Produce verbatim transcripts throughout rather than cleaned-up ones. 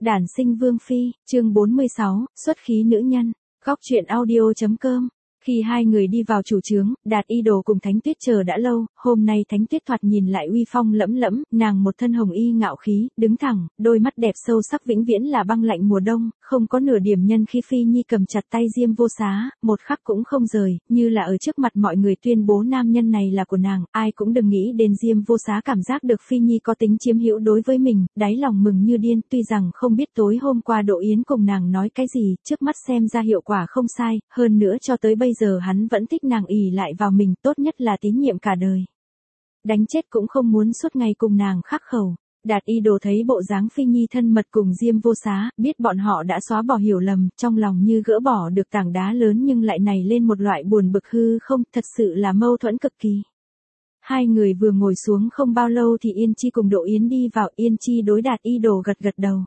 Đản sinh vương phi, chương bốn mươi sáu, xuất khí nữ nhân. Góc truyện audio chấm com. Khi hai người đi vào chủ trướng, Đạt Y Đồ cùng Thánh Tuyết chờ đã lâu, hôm nay Thánh Tuyết thoạt nhìn lại uy phong lẫm lẫm, nàng một thân hồng y ngạo khí, đứng thẳng, đôi mắt đẹp sâu sắc vĩnh viễn là băng lạnh mùa đông, không có nửa điểm nhân khi Phi Nhi cầm chặt tay Diêm Vô Xá, một khắc cũng không rời, như là ở trước mặt mọi người tuyên bố nam nhân này là của nàng, ai cũng đừng nghĩ đến Diêm Vô Xá cảm giác được Phi Nhi có tính chiếm hữu đối với mình, đáy lòng mừng như điên, tuy rằng không biết tối hôm qua Đỗ Yến cùng nàng nói cái gì, trước mắt xem ra hiệu quả không sai, hơn nữa cho tới bây giờ hắn Hắn vẫn thích nàng ỷ lại vào mình, tốt nhất là tín nhiệm cả đời. Đánh chết cũng không muốn suốt ngày cùng nàng khắc khẩu. Đạt Y Đồ thấy bộ dáng Phi Nhi thân mật cùng Diêm Vô Xá, biết bọn họ đã xóa bỏ hiểu lầm, trong lòng như gỡ bỏ được tảng đá lớn nhưng lại nảy lên một loại buồn bực hư không, thật sự là mâu thuẫn cực kỳ. Hai người vừa ngồi xuống không bao lâu thì Yên Chi cùng Đỗ Yến đi vào, Yên Chi đối Đạt Y Đồ gật gật đầu.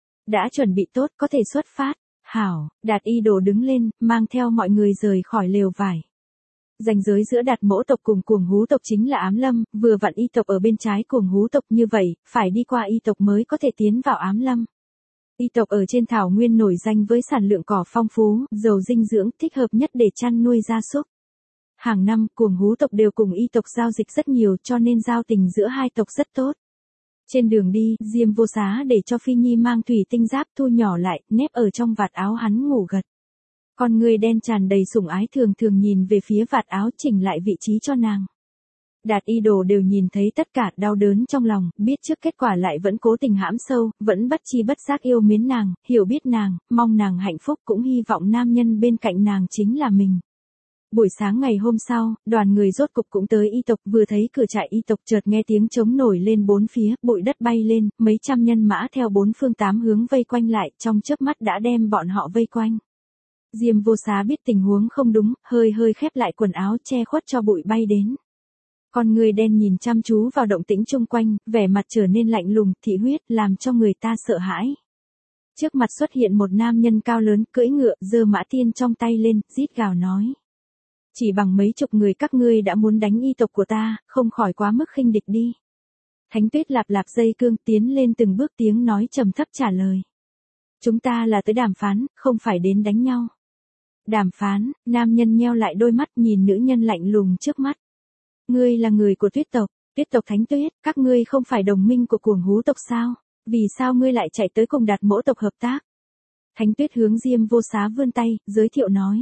Đã chuẩn bị tốt, có thể xuất phát. Hảo, Đạt Y Đồ đứng lên, mang theo mọi người rời khỏi lều vải. Ranh giới giữa Đạt mỗ tộc cùng Cuồng Hú tộc chính là Ám Lâm, vừa vặn Y tộc ở bên trái Cuồng Hú tộc, như vậy, phải đi qua Y tộc mới có thể tiến vào Ám Lâm. Y tộc ở trên thảo nguyên nổi danh với sản lượng cỏ phong phú, giàu dinh dưỡng, thích hợp nhất để chăn nuôi gia súc. Hàng năm, Cuồng Hú tộc đều cùng Y tộc giao dịch rất nhiều, cho nên giao tình giữa hai tộc rất tốt. Trên đường đi, Diêm Vô Xá để cho Phi Nhi mang thủy tinh giáp thu nhỏ lại, nép ở trong vạt áo hắn ngủ gật. Con người đen tràn đầy sủng ái thường thường nhìn về phía vạt áo chỉnh lại vị trí cho nàng. Đạt Y Đồ đều nhìn thấy tất cả, đau đớn trong lòng, biết trước kết quả lại vẫn cố tình hãm sâu, vẫn bất chi bất giác yêu mến nàng, hiểu biết nàng, mong nàng hạnh phúc, cũng hy vọng nam nhân bên cạnh nàng chính là mình. Buổi sáng ngày hôm sau, đoàn người rốt cục cũng tới Y tộc, vừa thấy cửa trại Y tộc chợt nghe tiếng trống nổi lên bốn phía, bụi đất bay lên, mấy trăm nhân mã theo bốn phương tám hướng vây quanh lại, trong chớp mắt đã đem bọn họ vây quanh. Diêm Vô Xá biết tình huống không đúng, hơi hơi khép lại quần áo che khuất cho bụi bay đến. Con người đen nhìn chăm chú vào động tĩnh chung quanh, vẻ mặt trở nên lạnh lùng, thị huyết, làm cho người ta sợ hãi. Trước mặt xuất hiện một nam nhân cao lớn, cưỡi ngựa, giơ mã tiên trong tay lên, rít gào nói. Chỉ bằng mấy chục người các ngươi đã muốn đánh Y tộc của ta, không khỏi quá mức khinh địch đi. Thánh Tuyết lạp lạp dây cương tiến lên từng bước tiếng nói trầm thấp trả lời. Chúng ta là tới đàm phán, không phải đến đánh nhau. Đàm phán, nam nhân nheo lại đôi mắt nhìn nữ nhân lạnh lùng trước mắt. Ngươi là người của Tuyết tộc, Tuyết tộc Thánh Tuyết, các ngươi không phải đồng minh của Cuồng Hú tộc sao? Vì sao ngươi lại chạy tới cùng Đạt mỗ tộc hợp tác? Thánh Tuyết hướng Diêm Vô Xá vươn tay, giới thiệu nói.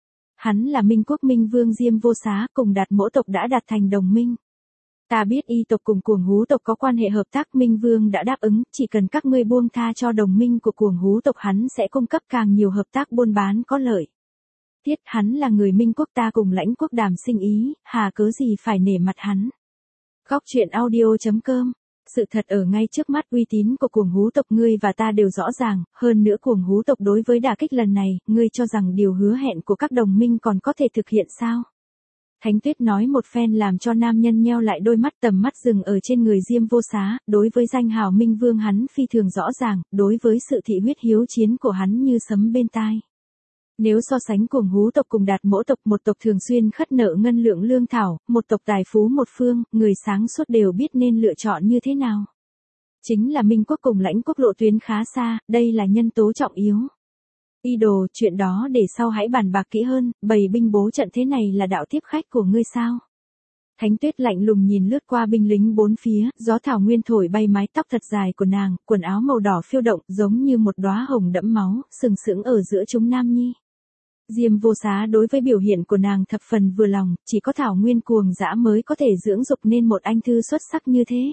Hắn là Minh Quốc Minh Vương Diêm Vô Xá, cùng Đạt mỗ tộc đã đạt thành đồng minh. Ta biết Y tộc cùng Cuồng Hú tộc có quan hệ hợp tác, Minh Vương đã đáp ứng, chỉ cần các ngươi buông tha cho đồng minh của Cuồng Hú tộc hắn sẽ cung cấp càng nhiều hợp tác buôn bán có lợi. Tiết hắn là người Minh Quốc, ta cùng Lãnh Quốc đàm sinh ý, hà cớ gì phải nể mặt hắn. Góc truyện audio chấm com. Sự thật ở ngay trước mắt, uy tín của Cuồng Hú tộc ngươi và ta đều rõ ràng, hơn nữa Cuồng Hú tộc đối với đả kích lần này, ngươi cho rằng điều hứa hẹn của các đồng minh còn có thể thực hiện sao? Thánh Tuyết nói một phen làm cho nam nhân nheo lại đôi mắt, tầm mắt dừng ở trên người Diêm Vô Xá, đối với danh hào Minh Vương hắn phi thường rõ ràng, đối với sự thị huyết hiếu chiến của hắn như sấm bên tai. Nếu so sánh Cuồng Hú tộc cùng Đạt mỗ tộc, một tộc thường xuyên khất nợ ngân lượng lương thảo, một tộc tài phú một phương, người sáng suốt đều biết nên lựa chọn như thế nào. Chính là Minh Quốc cùng Lãnh Quốc lộ tuyến khá xa, đây là nhân tố trọng yếu. Y Đồ, chuyện đó để sau hãy bàn bạc kỹ hơn, bày binh bố trận thế này là đạo tiếp khách của ngươi sao? Thánh Tuyết lạnh lùng nhìn lướt qua binh lính bốn phía, gió thảo nguyên thổi bay mái tóc thật dài của nàng, quần áo màu đỏ phiêu động giống như một đóa hồng đẫm máu, sừng sững ở giữa chúng nam nhi. Diêm Vô Xá đối với biểu hiện của nàng thập phần vừa lòng, chỉ có thảo nguyên cuồng dã mới có thể dưỡng dục nên một anh thư xuất sắc như thế.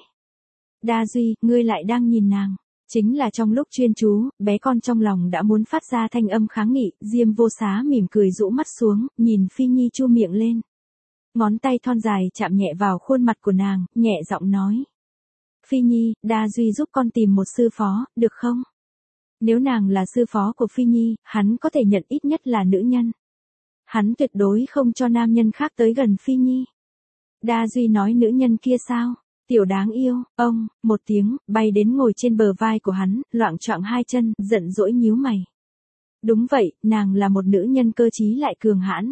Đa Duy, ngươi lại đang nhìn nàng. Chính là trong lúc chuyên chú, bé con trong lòng đã muốn phát ra thanh âm kháng nghị, Diêm Vô Xá mỉm cười rũ mắt xuống, nhìn Phi Nhi chu miệng lên. Ngón tay thon dài chạm nhẹ vào khuôn mặt của nàng, nhẹ giọng nói. Phi Nhi, Đa Duy giúp con tìm một sư phó, được không? Nếu nàng là sư phó của Phi Nhi, hắn có thể nhận ít nhất là nữ nhân. Hắn tuyệt đối không cho nam nhân khác tới gần Phi Nhi. Đa Duy nói nữ nhân kia sao? Tiểu đáng yêu, ông, một tiếng, bay đến ngồi trên bờ vai của hắn, loạng choạng hai chân, giận dỗi nhíu mày. Đúng vậy, nàng là một nữ nhân cơ trí lại cường hãn.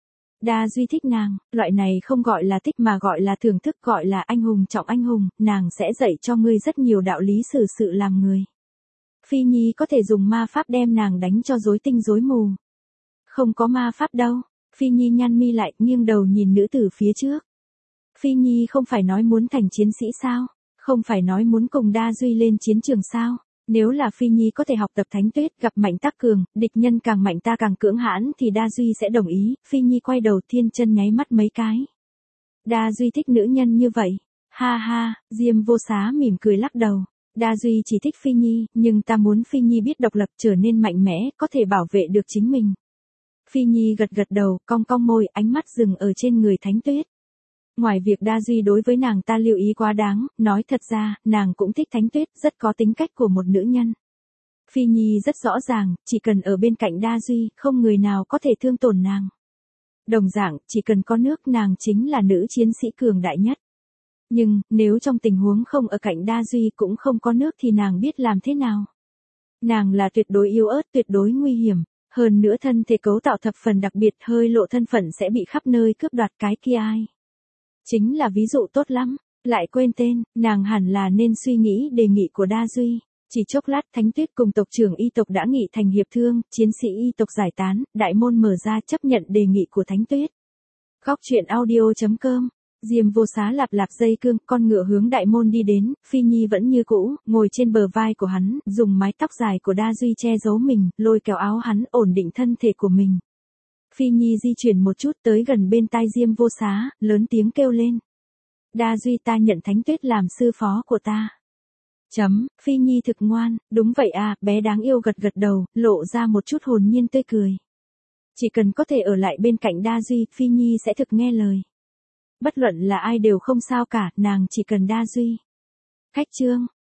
Đa Duy thích nàng, loại này không gọi là thích mà gọi là thưởng thức, gọi là anh hùng trọng anh hùng, nàng sẽ dạy cho ngươi rất nhiều đạo lý xử sự làm người. Phi Nhi có thể dùng ma pháp đem nàng đánh cho rối tinh rối mù. Không có ma pháp đâu. Phi Nhi nhăn mi lại, nghiêng đầu nhìn nữ tử phía trước. Phi Nhi không phải nói muốn thành chiến sĩ sao? Không phải nói muốn cùng Đa Duy lên chiến trường sao? Nếu là Phi Nhi có thể học tập Thánh Tuyết, gặp mạnh tác cường, địch nhân càng mạnh ta càng cưỡng hãn thì Đa Duy sẽ đồng ý. Phi Nhi quay đầu thiên chân nháy mắt mấy cái. Đa Duy thích nữ nhân như vậy. Ha ha, Diêm Vô Xá mỉm cười lắc đầu. Đa Duy chỉ thích Phi Nhi, nhưng ta muốn Phi Nhi biết độc lập, trở nên mạnh mẽ, có thể bảo vệ được chính mình. Phi Nhi gật gật đầu, cong cong môi, ánh mắt dừng ở trên người Thánh Tuyết. Ngoài việc Đa Duy đối với nàng ta lưu ý quá đáng, nói thật ra, nàng cũng thích Thánh Tuyết, rất có tính cách của một nữ nhân. Phi Nhi rất rõ ràng, chỉ cần ở bên cạnh Đa Duy, không người nào có thể thương tổn nàng. Đồng dạng, chỉ cần có nước nàng chính là nữ chiến sĩ cường đại nhất. Nhưng, nếu trong tình huống không ở cạnh Đa Duy cũng không có nước thì nàng biết làm thế nào. Nàng là tuyệt đối yếu ớt, tuyệt đối nguy hiểm. Hơn nữa thân thể cấu tạo thập phần đặc biệt, hơi lộ thân phận sẽ bị khắp nơi cướp đoạt, cái kia ai. Chính là ví dụ tốt lắm, lại quên tên, nàng hẳn là nên suy nghĩ đề nghị của Đa Duy. Chỉ chốc lát Thánh Tuyết cùng tộc trưởng y tộc đã nghị thành hiệp thương, chiến sĩ y tộc giải tán, đại môn mở ra chấp nhận đề nghị của Thánh Tuyết. Góc truyện audio chấm com. Diêm Vô Xá lạp lạp dây cương, con ngựa hướng đại môn đi đến, Phi Nhi vẫn như cũ, ngồi trên bờ vai của hắn, dùng mái tóc dài của Đa Duy che giấu mình, lôi kéo áo hắn, ổn định thân thể của mình. Phi Nhi di chuyển một chút tới gần bên tai Diêm Vô Xá, lớn tiếng kêu lên. Đa Duy, ta nhận Thánh Tuyết làm sư phó của ta. Chấm, Phi Nhi thực ngoan, đúng vậy à, bé đáng yêu gật gật đầu, lộ ra một chút hồn nhiên tươi cười. Chỉ cần có thể ở lại bên cạnh Đa Duy, Phi Nhi sẽ thực nghe lời. Bất luận là ai đều không sao cả, nàng chỉ cần Đa Duy. Khách chương.